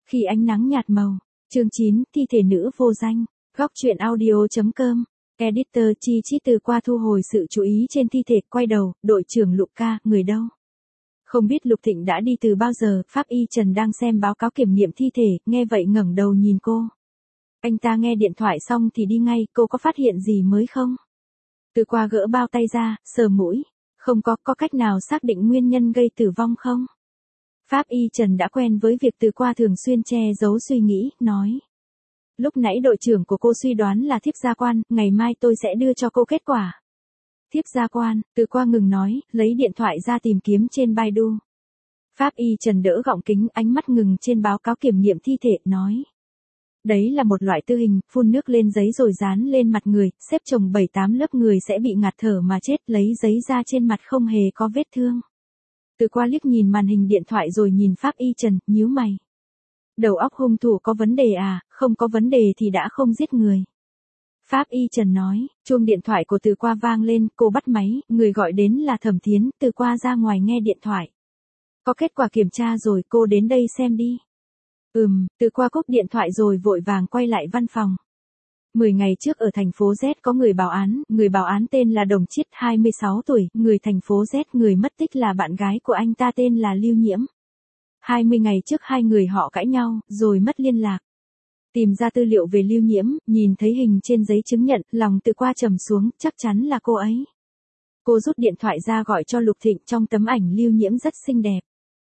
Khi ánh nắng nhạt màu. Chương 9, thi thể nữ vô danh. Góc truyện audio.com. Editor Chi Chít từ qua thu hồi sự chú ý trên thi thể, quay đầu, đội trưởng Lục ca, người đâu? Không biết Lục Thịnh đã đi từ bao giờ, pháp y Trần đang xem báo cáo kiểm nghiệm thi thể, nghe vậy ngẩng đầu nhìn cô. Anh ta nghe điện thoại xong thì đi ngay, cô có phát hiện gì mới không? Từ qua gỡ bao tay ra, sờ mũi. Không có cách nào xác định nguyên nhân gây tử vong không? Pháp y Trần đã quen với việc từ qua thường xuyên che giấu suy nghĩ, nói. Lúc nãy đội trưởng của cô suy đoán là thiếp gia quan, ngày mai tôi sẽ đưa cho cô kết quả. Thiếp gia quan, từ qua ngừng nói, lấy điện thoại ra tìm kiếm trên Baidu. Pháp y Trần đỡ gọng kính, ánh mắt ngừng trên báo cáo kiểm nghiệm thi thể, nói. Đấy là một loại tư hình, phun nước lên giấy rồi dán lên mặt người, xếp chồng 7-8 lớp người sẽ bị ngạt thở mà chết, lấy giấy ra trên mặt không hề có vết thương. Từ qua liếc nhìn màn hình điện thoại rồi nhìn pháp y Trần, nhíu mày. Đầu óc hung thủ có vấn đề à, không có vấn đề thì đã không giết người. Pháp y Trần nói, chuông điện thoại của Từ qua vang lên, cô bắt máy, người gọi đến là Thẩm Thiến, Từ qua ra ngoài nghe điện thoại. Có kết quả kiểm tra rồi, cô đến đây xem đi. Từ qua cúp điện thoại rồi vội vàng quay lại văn phòng. 10 ngày trước ở thành phố Z có người báo án tên là Đồng Chiết 26 tuổi, người thành phố Z, người mất tích là bạn gái của anh ta tên là Lưu Nhiễm. 20 ngày trước hai người họ cãi nhau, rồi mất liên lạc. Tìm ra tư liệu về Lưu Nhiễm, nhìn thấy hình trên giấy chứng nhận, lòng Từ qua trầm xuống, chắc chắn là cô ấy. Cô rút điện thoại ra gọi cho Lục Thịnh, trong tấm ảnh Lưu Nhiễm rất xinh đẹp.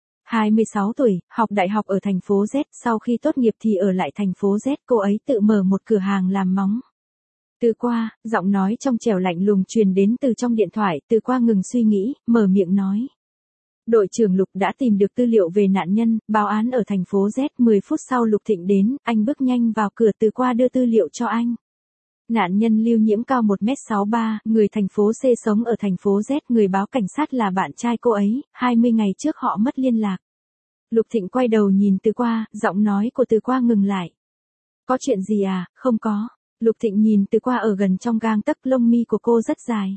26 tuổi, học đại học ở thành phố Z, sau khi tốt nghiệp thì ở lại thành phố Z, cô ấy tự mở một cửa hàng làm móng. Từ qua, giọng nói trong trẻo lạnh lùng truyền đến từ trong điện thoại, Từ qua ngừng suy nghĩ, mở miệng nói. Đội trưởng Lục đã tìm được tư liệu về nạn nhân, báo án ở thành phố Z, 10 phút sau Lục Thịnh đến, anh bước nhanh vào cửa, Từ qua đưa tư liệu cho anh. Nạn nhân Lưu Nhiễm cao 1m63, người thành phố C sống ở thành phố Z, người báo cảnh sát là bạn trai cô ấy, 20 ngày trước họ mất liên lạc. Lục Thịnh quay đầu nhìn Từ qua, giọng nói của Từ qua ngừng lại. Có chuyện gì à, không có. Lục Thịnh nhìn Từ qua ở gần trong gang tấc, lông mi của cô rất dài.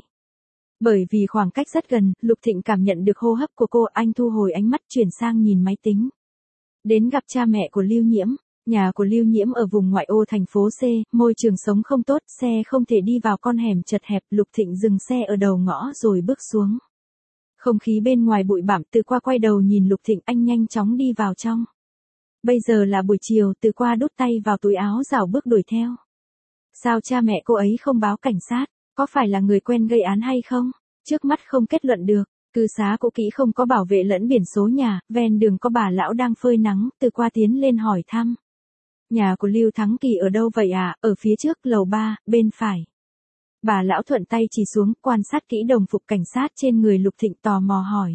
Bởi vì khoảng cách rất gần, Lục Thịnh cảm nhận được hô hấp của cô, anh thu hồi ánh mắt chuyển sang nhìn máy tính. Đến gặp cha mẹ của Lưu Nhiễm. Nhà của Lưu Nhiễm ở vùng ngoại ô thành phố C, môi trường sống không tốt, xe không thể đi vào con hẻm chật hẹp, Lục Thịnh dừng xe ở đầu ngõ rồi bước xuống. Không khí bên ngoài bụi bặm, Từ qua quay đầu nhìn Lục Thịnh, anh nhanh chóng đi vào trong. Bây giờ là buổi chiều, Từ qua đút tay vào túi áo rảo bước đuổi theo. Sao cha mẹ cô ấy không báo cảnh sát, có phải là người quen gây án hay không? Trước mắt không kết luận được. Cư xá cũ kỹ không có bảo vệ lẫn biển số nhà, ven đường có bà lão đang phơi nắng, Từ qua tiến lên hỏi thăm. Nhà của Lưu Thắng Kỳ ở đâu vậy à? Ở phía trước, lầu 3, bên phải. Bà lão thuận tay chỉ xuống, quan sát kỹ đồng phục cảnh sát trên người Lục Thịnh, tò mò hỏi.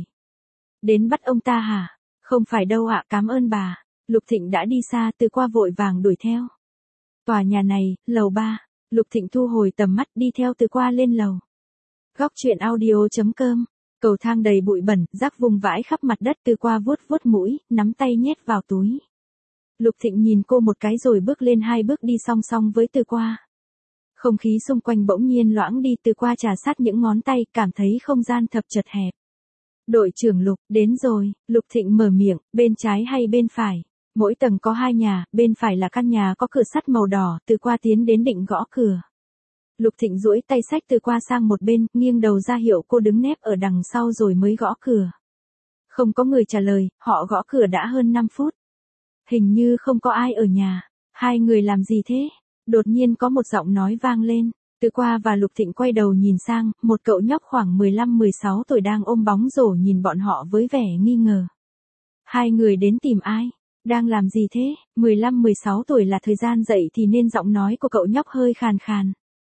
Đến bắt ông ta hả? Không phải đâu ạ, cảm ơn bà. Lục Thịnh đã đi xa, Từ qua vội vàng đuổi theo. Tòa nhà này, lầu 3. Lục Thịnh thu hồi tầm mắt, đi theo Từ qua lên lầu. Góc truyện audio.com. Cầu thang đầy bụi bẩn, rác vung vãi khắp mặt đất, Từ qua vuốt vuốt mũi, nắm tay nhét vào túi. Lục Thịnh nhìn cô một cái rồi bước lên 2 bước đi song song với Từ qua. Không khí xung quanh bỗng nhiên loãng đi, Từ qua trà sát những ngón tay, cảm thấy không gian thập chật hẹp. Đội trưởng Lục, đến rồi, Lục Thịnh mở miệng, bên trái hay bên phải? Mỗi tầng có 2 nhà, bên phải là căn nhà có cửa sắt màu đỏ, Từ qua tiến đến định gõ cửa. Lục Thịnh duỗi tay xách Từ qua sang một bên, nghiêng đầu ra hiệu cô đứng nép ở đằng sau rồi mới gõ cửa. Không có người trả lời, họ gõ cửa đã hơn 5 phút. Hình như không có ai ở nhà. Hai người làm gì thế? Đột nhiên có một giọng nói vang lên. Từ qua và Lục Thịnh quay đầu nhìn sang, một cậu nhóc khoảng 15-16 tuổi đang ôm bóng rổ nhìn bọn họ với vẻ nghi ngờ. Hai người đến tìm ai? Đang làm gì thế? 15-16 tuổi là thời gian dậy thì nên giọng nói của cậu nhóc hơi khàn khàn.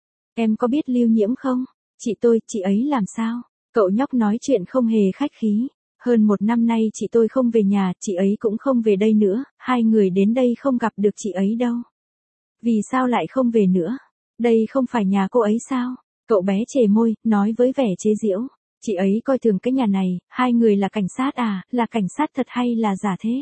Em có biết Lưu Nhiễm không? Chị ấy làm sao? Cậu nhóc nói chuyện không hề khách khí. Hơn 1 năm nay chị tôi không về nhà, chị ấy cũng không về đây nữa, hai người đến đây không gặp được chị ấy đâu. Vì sao lại không về nữa? Đây không phải nhà cô ấy sao? Cậu bé chề môi, nói với vẻ chế giễu. Chị ấy coi thường cái nhà này, hai người là cảnh sát à, là cảnh sát thật hay là giả thế?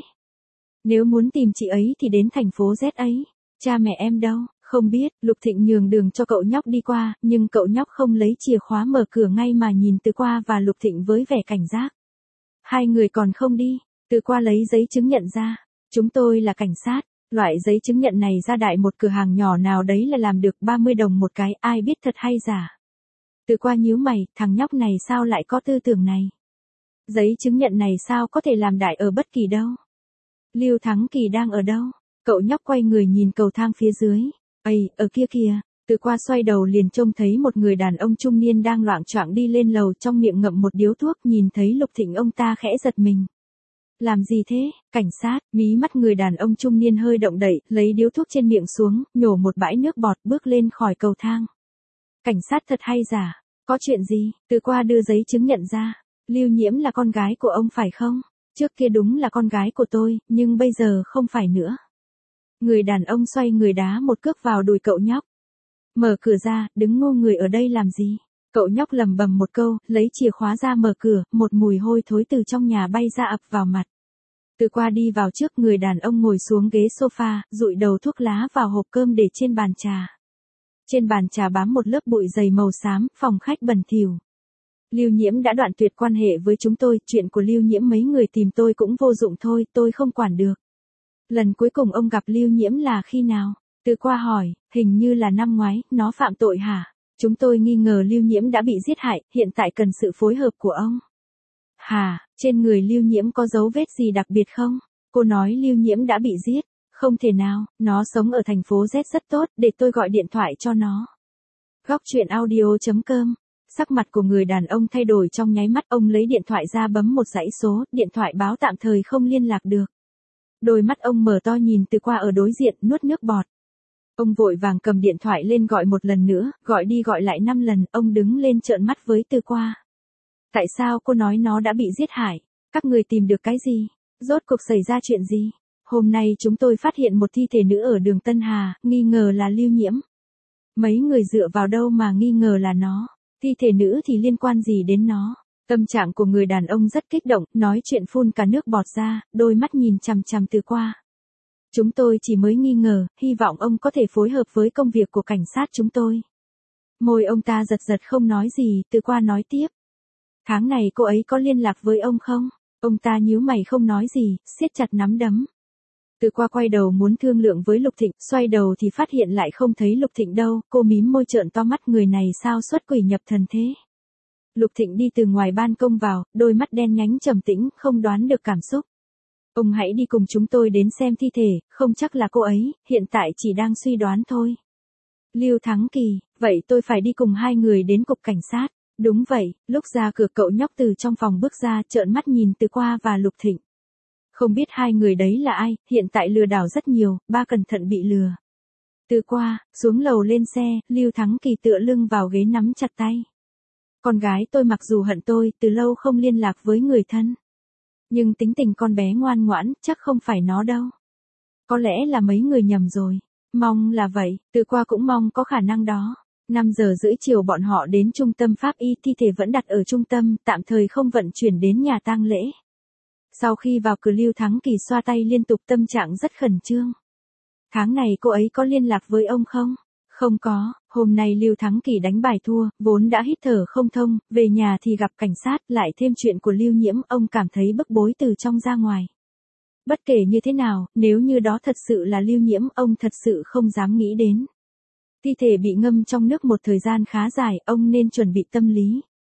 Nếu muốn tìm chị ấy thì đến thành phố Z ấy. Cha mẹ em đâu? Không biết. Lục Thịnh nhường đường cho cậu nhóc đi qua, nhưng cậu nhóc không lấy chìa khóa mở cửa ngay mà nhìn Từ qua và Lục Thịnh với vẻ cảnh giác. Hai người còn không đi. Từ qua lấy giấy chứng nhận ra. Chúng tôi là cảnh sát, loại giấy chứng nhận này ra đại một cửa hàng nhỏ nào đấy là làm được 30 đồng một cái, ai biết thật hay giả. Từ qua nhíu mày, thằng nhóc này sao lại có tư tưởng này? Giấy chứng nhận này sao có thể làm đại ở bất kỳ đâu? Lưu Thắng Kỳ đang ở đâu? Cậu nhóc quay người nhìn cầu thang phía dưới. Ây, ở kia kìa. Từ qua xoay đầu liền trông thấy một người đàn ông trung niên đang loạng choạng đi lên lầu, trong miệng ngậm một điếu thuốc, nhìn thấy Lục Thịnh ông ta khẽ giật mình. Làm gì thế, cảnh sát? Mí mắt người đàn ông trung niên hơi động đậy, lấy điếu thuốc trên miệng xuống, nhổ một bãi nước bọt, bước lên khỏi cầu thang. Cảnh sát thật hay giả? Có chuyện gì? Từ qua đưa giấy chứng nhận ra. Lưu Nhiễm là con gái của ông phải không? Trước kia đúng là con gái của tôi, nhưng bây giờ không phải nữa. Người đàn ông xoay người đá một cước vào đùi cậu nhóc. Mở cửa ra, đứng ngô người ở đây làm gì? Cậu nhóc lầm bầm một câu, lấy chìa khóa ra mở cửa, một mùi hôi thối từ trong nhà bay ra ập vào mặt. Từ qua đi vào trước, người đàn ông ngồi xuống ghế sofa, dụi đầu thuốc lá vào hộp cơm để trên bàn trà. Trên bàn trà bám một lớp bụi dày màu xám, phòng khách bẩn thỉu. Lưu Nhiễm đã đoạn tuyệt quan hệ với chúng tôi, chuyện của Lưu Nhiễm mấy người tìm tôi cũng vô dụng thôi, tôi không quản được. Lần cuối cùng ông gặp Lưu Nhiễm là khi nào? Từ qua hỏi, hình như là năm ngoái, nó phạm tội hả? Chúng tôi nghi ngờ Lưu Nhiễm đã bị giết hại, hiện tại cần sự phối hợp của ông. Hả, trên người Lưu Nhiễm có dấu vết gì đặc biệt không? Cô nói Lưu Nhiễm đã bị giết. Không thể nào, nó sống ở thành phố Z rất tốt, để tôi gọi điện thoại cho nó. Góc truyện audio.com. Sắc mặt của người đàn ông thay đổi trong nháy mắt, ông lấy điện thoại ra bấm một dãy số, điện thoại báo tạm thời không liên lạc được. Đôi mắt ông mở to nhìn Từ qua ở đối diện, nuốt nước bọt. Ông vội vàng cầm điện thoại lên gọi một lần nữa, gọi đi gọi lại 5 lần, ông đứng lên trợn mắt với Từ qua. Tại sao cô nói nó đã bị giết hại? Các người tìm được cái gì? Rốt cuộc xảy ra chuyện gì? Hôm nay chúng tôi phát hiện một thi thể nữ ở đường Tân Hà, nghi ngờ là Lưu Nhiễm. Mấy người dựa vào đâu mà nghi ngờ là nó? Thi thể nữ thì liên quan gì đến nó? Tâm trạng của người đàn ông rất kích động, nói chuyện phun cả nước bọt ra, đôi mắt nhìn chằm chằm Từ qua. Chúng tôi chỉ mới nghi ngờ, hy vọng ông có thể phối hợp với công việc của cảnh sát chúng tôi. Môi ông ta giật giật không nói gì, Từ qua nói tiếp. Tháng này cô ấy có liên lạc với ông không? Ông ta nhíu mày không nói gì, siết chặt nắm đấm. Từ qua quay đầu muốn thương lượng với Lục Thịnh, xoay đầu thì phát hiện lại không thấy Lục Thịnh đâu, cô mím môi trợn to mắt, người này sao xuất quỷ nhập thần thế? Lục Thịnh đi từ ngoài ban công vào, đôi mắt đen nhánh trầm tĩnh, không đoán được cảm xúc. Ông hãy đi cùng chúng tôi đến xem thi thể, không chắc là cô ấy, hiện tại chỉ đang suy đoán thôi. Lưu Thắng Kỳ, vậy tôi phải đi cùng hai người đến cục cảnh sát. Đúng vậy, lúc ra cửa cậu nhóc từ trong phòng bước ra, trợn mắt nhìn Từ qua và Lục Thịnh. Không biết hai người đấy là ai, hiện tại lừa đảo rất nhiều, ba cẩn thận bị lừa. Từ qua, xuống lầu lên xe, Lưu Thắng Kỳ tựa lưng vào ghế nắm chặt tay. Con gái tôi mặc dù hận tôi, từ lâu không liên lạc với người thân. Nhưng tính tình con bé ngoan ngoãn, chắc không phải nó đâu. Có lẽ là mấy người nhầm rồi. Mong là vậy, Từ qua cũng mong có khả năng đó. 5 giờ rưỡi chiều bọn họ đến trung tâm pháp y, thi thể vẫn đặt ở trung tâm, tạm thời không vận chuyển đến nhà tang lễ. Sau khi vào cửa, Lưu Thắng Kỳ xoa tay liên tục, tâm trạng rất khẩn trương. Tháng này cô ấy có liên lạc với ông không? Không có, hôm nay Lưu Thắng Kỳ đánh bài thua, vốn đã hít thở không thông, về nhà thì gặp cảnh sát, lại thêm chuyện của Lưu Nhiễm, ông cảm thấy bức bối từ trong ra ngoài. Bất kể như thế nào, nếu như đó thật sự là Lưu Nhiễm, ông thật sự không dám nghĩ đến. Thi thể bị ngâm trong nước một thời gian khá dài, ông nên chuẩn bị tâm lý.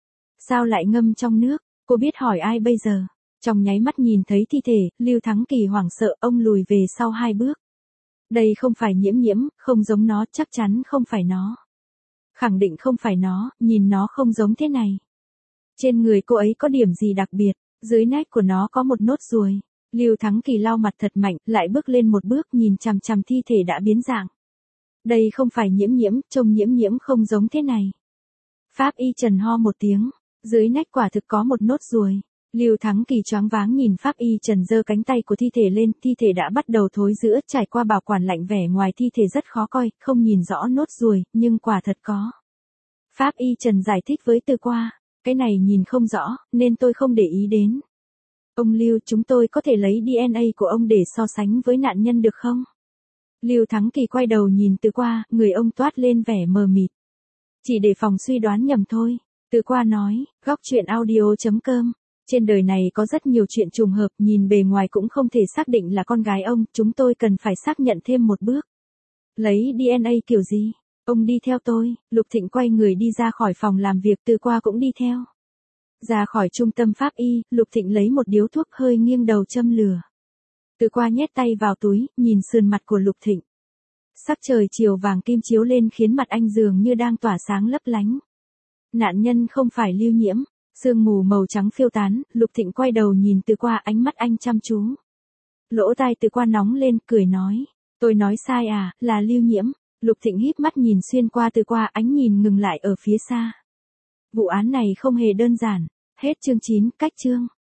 Sao lại ngâm trong nước? Cô biết hỏi ai bây giờ? Trong nháy mắt nhìn thấy thi thể, Lưu Thắng Kỳ hoảng sợ, ông lùi về sau 2 bước. Đây không phải Nhiễm Nhiễm, không giống nó, chắc chắn không phải nó. Khẳng định không phải nó, nhìn nó không giống thế này. Trên người cô ấy có điểm gì đặc biệt, dưới nách của nó có một nốt ruồi. Lưu Thắng Kỳ lau mặt thật mạnh, lại bước lên một bước, nhìn chằm chằm thi thể đã biến dạng. Đây không phải Nhiễm Nhiễm, trông Nhiễm Nhiễm không giống thế này. Pháp y Trần ho một tiếng, dưới nách quả thực có một nốt ruồi. Lưu Thắng Kỳ choáng váng nhìn Pháp y Trần giơ cánh tay của thi thể lên, thi thể đã bắt đầu thối rữa, trải qua bảo quản lạnh, vẻ ngoài thi thể rất khó coi, không nhìn rõ nốt ruồi, nhưng quả thật có. Pháp y Trần giải thích với Từ qua, cái này nhìn không rõ, nên tôi không để ý đến. Ông Lưu, chúng tôi có thể lấy DNA của ông để so sánh với nạn nhân được không? Lưu Thắng Kỳ quay đầu nhìn Từ qua, người ông toát lên vẻ mờ mịt. Chỉ để phòng suy đoán nhầm thôi. Từ qua nói, góc truyện audio.com. Trên đời này có rất nhiều chuyện trùng hợp, nhìn bề ngoài cũng không thể xác định là con gái ông, chúng tôi cần phải xác nhận thêm một bước. Lấy DNA kiểu gì? Ông đi theo tôi. Lục Thịnh quay người đi ra khỏi phòng làm việc, Từ Qua cũng đi theo. Ra khỏi trung tâm pháp y, Lục Thịnh lấy một điếu thuốc hơi nghiêng đầu châm lửa. Từ Qua nhét tay vào túi, nhìn sườn mặt của Lục Thịnh. Sắc trời chiều vàng kim chiếu lên khiến mặt anh dường như đang tỏa sáng lấp lánh. Nạn nhân không phải Lưu Nhiễm. Sương mù màu trắng phiêu tán, Lục Thịnh quay đầu nhìn Từ Qua, ánh mắt anh chăm chú. Lỗ tai Từ Qua nóng lên, cười nói. Tôi nói sai à, là Lưu Nhiễm. Lục Thịnh híp mắt nhìn xuyên qua Từ Qua, ánh nhìn ngừng lại ở phía xa. Vụ án này không hề đơn giản. Hết chương 9, cách chương.